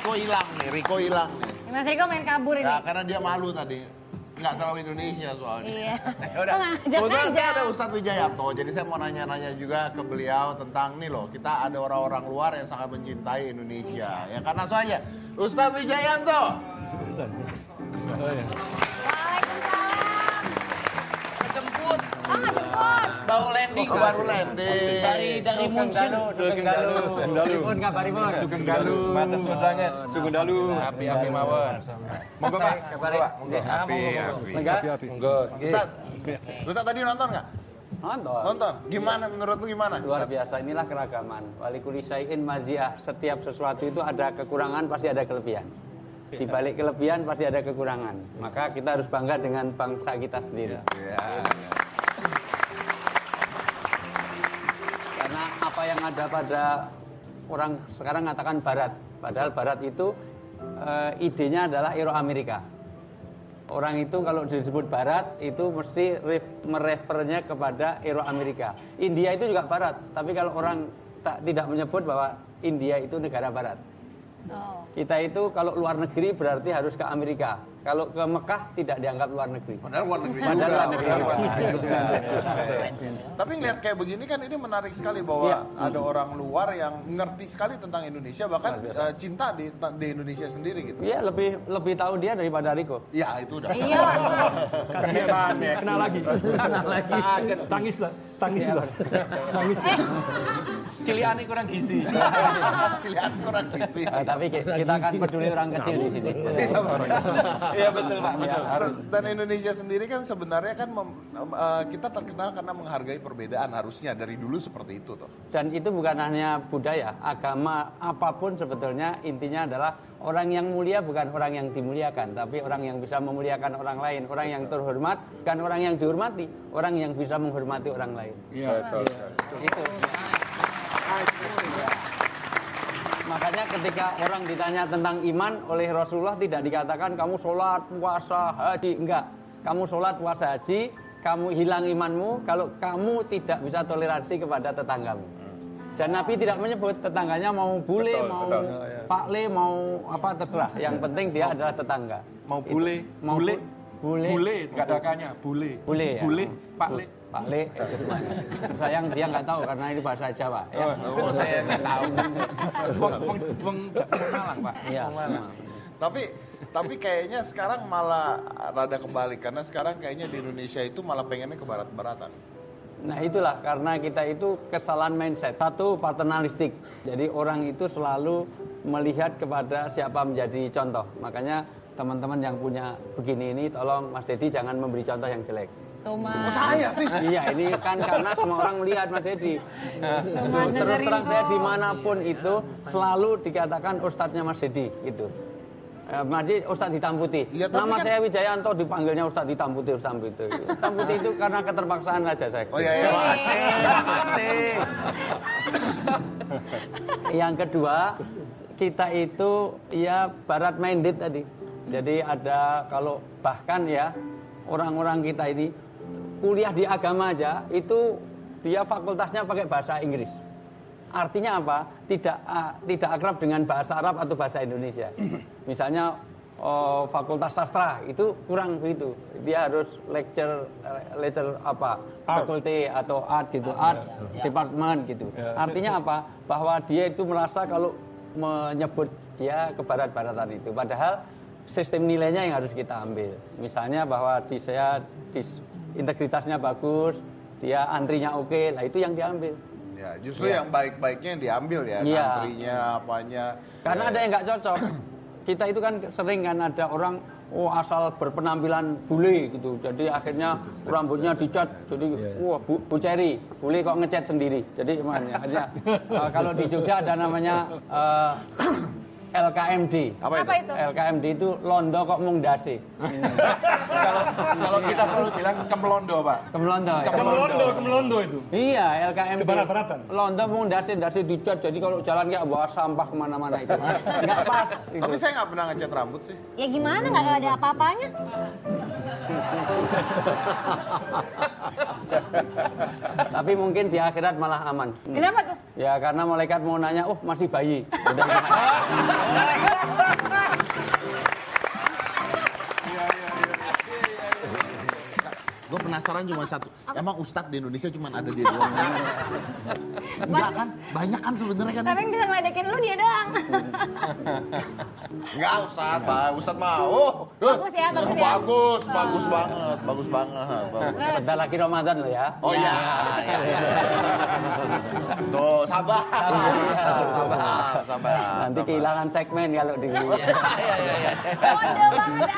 Riko hilang nih. Mas Riko main kabur ini. Ya, karena dia malu tadi. Nggak terlalu Indonesia soalnya. Iya. Yaudah, kebetulan aja. saya ada Ustadz Wijayanto. Jadi saya mau nanya-nanya juga ke beliau tentang nih loh. Kita ada orang-orang luar yang sangat mencintai Indonesia. Ya karena soalnya Ustadz Wijayanto. Waalaikumsalam. Jemput. Oh, nggak jemput. Baru landing. Oh, baru landing. Dari Munchen. Sugeng Dalu. Pun kabari Mas. Sugeng Dalu. Matur suwun sanget. Sugeng Dalu. Api-api mawon. Monggo Pak. Kabari. Api-api. Monggo. Ustadz tadi nonton nggak? Nonton. Gimana menurut lu gimana? Luar biasa, inilah keragaman. Walikuli syai'in maziyah. Setiap sesuatu itu ada kekurangan, pasti ada kelebihan. Di balik kelebihan pasti ada kekurangan. Maka kita harus bangga dengan bangsa kita sendiri. Ya. Karena apa yang ada pada orang sekarang mengatakan Barat. Padahal Barat itu idenya adalah Euro-Amerika. Orang itu kalau disebut Barat itu mesti merefernya kepada Euro-Amerika. India itu juga Barat. Tapi kalau orang tidak menyebut bahwa India itu negara Barat. Oh. Kita itu kalau luar negeri berarti harus ke Amerika. Kalau ke Mekah tidak dianggap luar negeri. Padahal luar negeri Padahal juga. luar negeri juga. Tapi ngelihat kayak begini kan ini menarik sekali bahwa ada orang luar yang ngerti sekali tentang Indonesia bahkan cinta di Indonesia sendiri gitu. Iya, lebih tahu dia daripada Riko. Ya itu udah. Iya. Kasihan ya. Kena lagi. Tangis lah. Tangis lah. Tangis. Ciliani kurang gizi. Cilian kurang gizi. Tapi kita akan peduli orang kecil di sini. Iya betul Pak. Dan Indonesia sendiri kan sebenarnya kan kita terkenal karena menghargai perbedaan, harusnya dari dulu seperti itu toh. Dan itu bukan hanya budaya, agama apapun sebetulnya intinya adalah orang yang mulia bukan orang yang dimuliakan, tapi orang yang bisa memuliakan orang lain, orang yang terhormat bukan orang yang dihormati, orang yang bisa menghormati orang lain. Iya. Itu. Makanya ketika orang ditanya tentang iman oleh Rasulullah tidak dikatakan kamu sholat, puasa, haji. Enggak. Kamu sholat, puasa, haji, kamu hilang imanmu kalau kamu tidak bisa toleransi kepada tetanggamu. Dan Nabi tidak menyebut tetangganya mau bule, mau pakle, mau apa terserah. Yang penting dia adalah tetangga. Mau bule, bule, katakannya bule. Bule ya. Bule, pakle. Pakle itu semuanya. Sayang dia nggak tahu karena ini bahasa Jawa. Ya. Oh, saya nggak tahu. Wong Malang, Pak. Iya. Tapi kayaknya sekarang malah rada kebalik karena sekarang kayaknya di Indonesia itu malah pengennya ke barat-baratan. Nah itulah karena kita itu kesalahan mindset. Satu paternalistik. Jadi orang itu selalu melihat kepada siapa menjadi contoh. Makanya teman-teman yang punya begini ini tolong Mas Dedi jangan memberi contoh yang jelek. Tuh, Mas. Oh, saya sih. Iya ini kan karena semua orang melihat Mas Dedi. Mas, Terus terang saya kok. dimanapun itu selalu dikatakan ustadznya Mas Dedi gitu. Mas Dedi Ustadz Hitam Putih. Ya, tapi Nama kan- saya Wijayanto dipanggilnya Ustadz Hitam Putih, Hitam Putih. Hitam Putih itu karena keterpaksaan aja saya. Oh iya, makasih. Yang kedua, kita itu ya barat minded tadi. Jadi ada kalau bahkan ya orang-orang kita ini kuliah di agama aja itu dia fakultasnya pakai bahasa Inggris. Artinya apa? Tidak akrab dengan bahasa Arab atau bahasa Indonesia. Misalnya fakultas sastra itu kurang begitu. Dia harus lecture apa? Fakulti atau art gitu, art department gitu. Artinya apa? Bahwa dia itu merasa kalau menyebut dia ke barat-baratan itu. Padahal sistem nilainya yang harus kita ambil. Misalnya bahwa integritasnya bagus, dia antrinya oke, lah itu yang diambil. Ya, justru yang baik-baiknya yang diambil ya, Iya. antrinya, apanya. Karena ada yang nggak cocok. Kita itu kan sering kan ada orang asal berpenampilan bule gitu. Jadi akhirnya rambutnya dicat jadi wah Bu Ceri, bule kok ngecat sendiri. Jadi akhirnya kalau di Jogja ada namanya LKMD. Apa Apa itu? itu? LKMD itu londo kok mung dasi. Kalau kita selalu bilang kemelondo, Pak. Kemelondo ya. Kemelondo itu. Iya, LKMD. Kebarat-baratan. Londo mung dasi dicat. Jadi kalau jalan kayak bawa sampah kemana-mana itu. Nggak pas. Gitu. Tapi saya nggak pernah ngecat rambut sih. Ya gimana nggak ada apa-apanya? Tapi mungkin di akhirat malah aman. Kenapa tuh? Ya karena malaikat mau nanya, oh masih bayi. Udah. Gue penasaran cuma satu. Emang Ustadz di Indonesia cuma ada dia doang? Enggak kan? Banyak kan sebenarnya kan? Tapi yang bisa ngeledekin lu dia doang. Enggak Ustadz, Pak. Ustadz mau. Bagus ya, bagus ya. Bagus banget. Bagus banget. Bentar lagi Ramadan loh ya. Oh iya. Tuh, sabar. Nanti kehilangan segmen kalau di Kode banget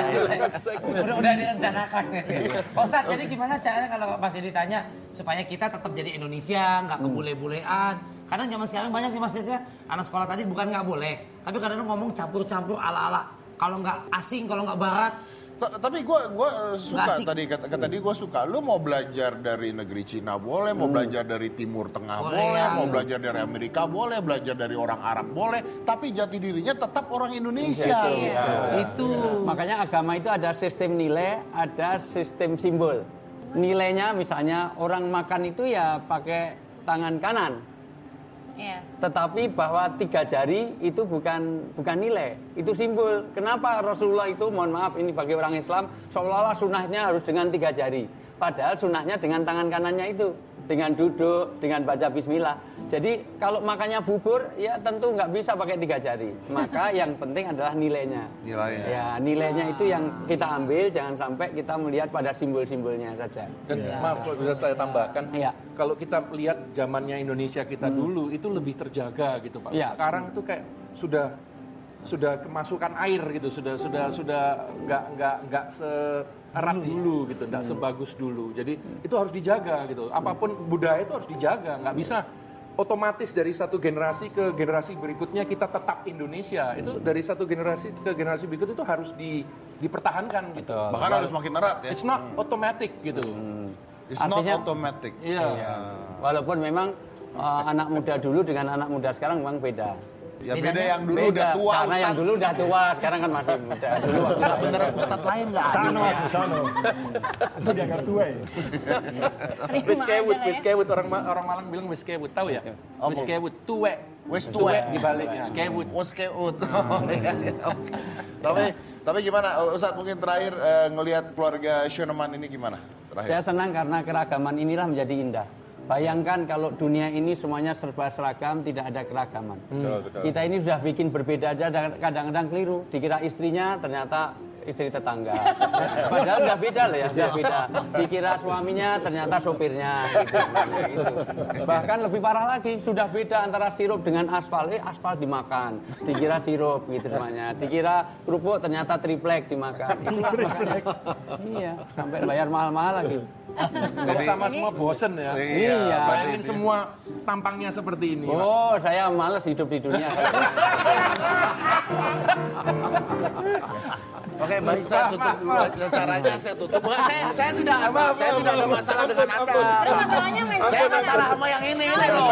ah. Udah direncanakan. Ustaz, jadi gimana caranya kalau masih ditanya supaya kita tetap jadi Indonesia, nggak kebule-bulean? Karena zaman sekarang banyak nih masjidnya anak sekolah tadi bukan nggak boleh, tapi kadang ngomong campur-campur ala-ala. Kalau nggak asing, kalau nggak barat. Tapi gue suka tadi kata dia gue suka. Lu mau belajar dari negeri Cina boleh, mau belajar dari Timur Tengah boleh, mau belajar dari Amerika boleh, belajar dari orang Arab boleh, tapi jati dirinya tetap orang Indonesia. Itu. Makanya agama itu ada sistem nilai, ada sistem simbol. Nilainya misalnya orang makan itu ya pakai tangan kanan. Iya. Tetapi bahwa 3 jari itu bukan nilai, itu simbol. Kenapa Rasulullah itu, mohon maaf ini bagi orang Islam, seolah-olah sunnahnya harus dengan 3 jari. Padahal sunnahnya dengan tangan kanannya itu, dengan duduk, dengan baca bismillah. Jadi kalau makannya bubur, ya tentu nggak bisa pakai 3 jari. Maka yang penting adalah nilainya. Ya, nilainya itu yang kita ambil, jangan sampai kita melihat pada simbol-simbolnya saja. Dan maaf kalau bisa saya tambahkan, kalau kita lihat zamannya Indonesia kita dulu itu lebih terjaga gitu Pak. Ya. Sekarang itu kayak sudah kemasukan air gitu, sudah nggak seerat dulu gitu, nggak sebagus dulu. Jadi itu harus dijaga gitu. Apapun budaya itu harus dijaga, nggak bisa otomatis dari satu generasi ke generasi berikutnya kita tetap Indonesia. Itu dari satu generasi ke generasi berikut itu harus dipertahankan gitu. Bahkan harus makin erat ya. It's not automatic gitu. It's not automatic. Iya. Walaupun memang anak muda dulu dengan anak muda sekarang memang beda. Ya beda yang dulu udah tua. Karena yang dulu udah tua, sekarang kan masih muda. Dulu beneran Ustadz lain nggak ada. Sano. Itu dianggap tua ya. Wiskewut orang Malang bilang wiskewut, tahu ya? Wiskewut, tuwe. Wes tuwe dibaliknya, kewut. Wiskewut. Tapi gimana Ustadz mungkin terakhir ngelihat keluarga Schoenemann ini gimana? Saya senang karena keragaman inilah menjadi indah. Bayangkan kalau dunia ini semuanya serba seragam, tidak ada keragaman. Kita ini sudah bikin berbeda aja, kadang-kadang keliru. Dikira istrinya, ternyata istri tetangga. Padahal udah beda loh ya, udah beda. Dikira suaminya, ternyata sopirnya. Gitu. Bahkan lebih parah lagi, sudah beda antara sirup dengan aspal. Aspal dimakan, dikira sirup gitu semuanya. Dikira kerupuk, ternyata triplek dimakan. Iya, sampai bayar mahal-mahal lagi. Jadi sama semua bosen ya. Iya. Bayangin semua tampangnya seperti ini. Oh, saya males hidup di dunia. Oke, baik saya tutup dulu. Caranya saya tutup. Saya tidak ada masalah dengan Anda. Terus masalahnya Saya masalah sama yang ini loh.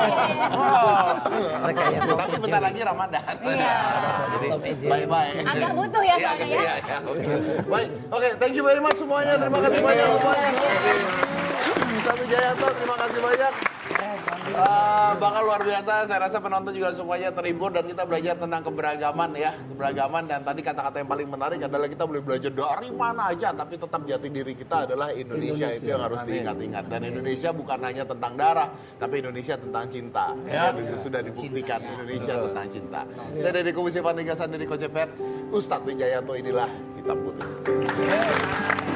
Tapi bentar lagi Ramadan. Iya. Jadi bye-bye. Agak butuh ya soalnya ya. Baik. Oke, thank you very much semuanya. Terima kasih banyak semuanya. Ustadz Wijayanto, terima kasih banyak. Bakal luar biasa, saya rasa penonton juga semuanya terhibur dan kita belajar tentang keberagaman ya, keberagaman. Dan tadi kata-kata yang paling menarik adalah kita boleh belajar dari mana aja, tapi tetap jati diri kita adalah Indonesia. Itu yang harus diingat-ingat. Dan Indonesia bukan hanya tentang darah, tapi Indonesia tentang cinta. Itu sudah dibuktikan, Indonesia tentang cinta. Saya dari Komisi Vandega Sandi di Koceper, Ustadz Wijayanto, inilah Hitam Putih.